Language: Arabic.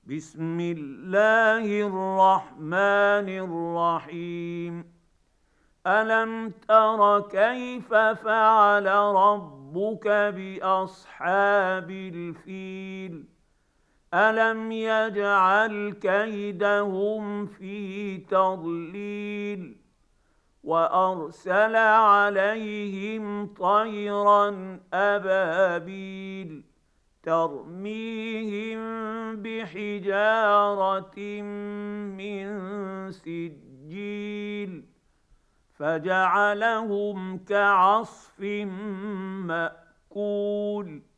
بسم الله الرحمن الرحيم. ألم تر كيف فعل ربك بأصحاب الفيل؟ ألم يجعل كيدهم في تضليل وأرسل عليهم طيرا أبابيل ترميهم بحجارة من سجيل فجعلهم كعصف مأكول.